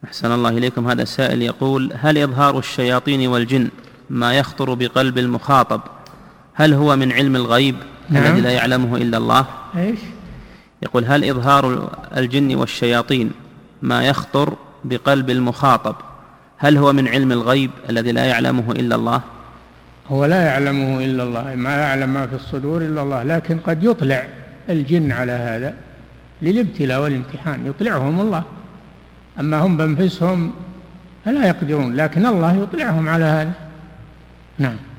أحسن الله إليكم. هذا السائل يقول: هل إظهار الشياطين والجن ما يخطر بقلب المخاطب هل هو من علم الغيب الذي لا يعلمه إلا الله؟ إيش؟ يقول: هل إظهار الجن والشياطين ما يخطر بقلب المخاطب هل هو من علم الغيب الذي لا يعلمه إلا الله؟ هو لا يعلمه إلا الله، ما يعلم ما في الصدور إلا الله، لكن قد يطلع الجن على هذا للابتلاء والامتحان، يطلعهم الله، أما هم بأنفسهم فلا يقدرون، لكن الله يطلعهم على هذا. نعم.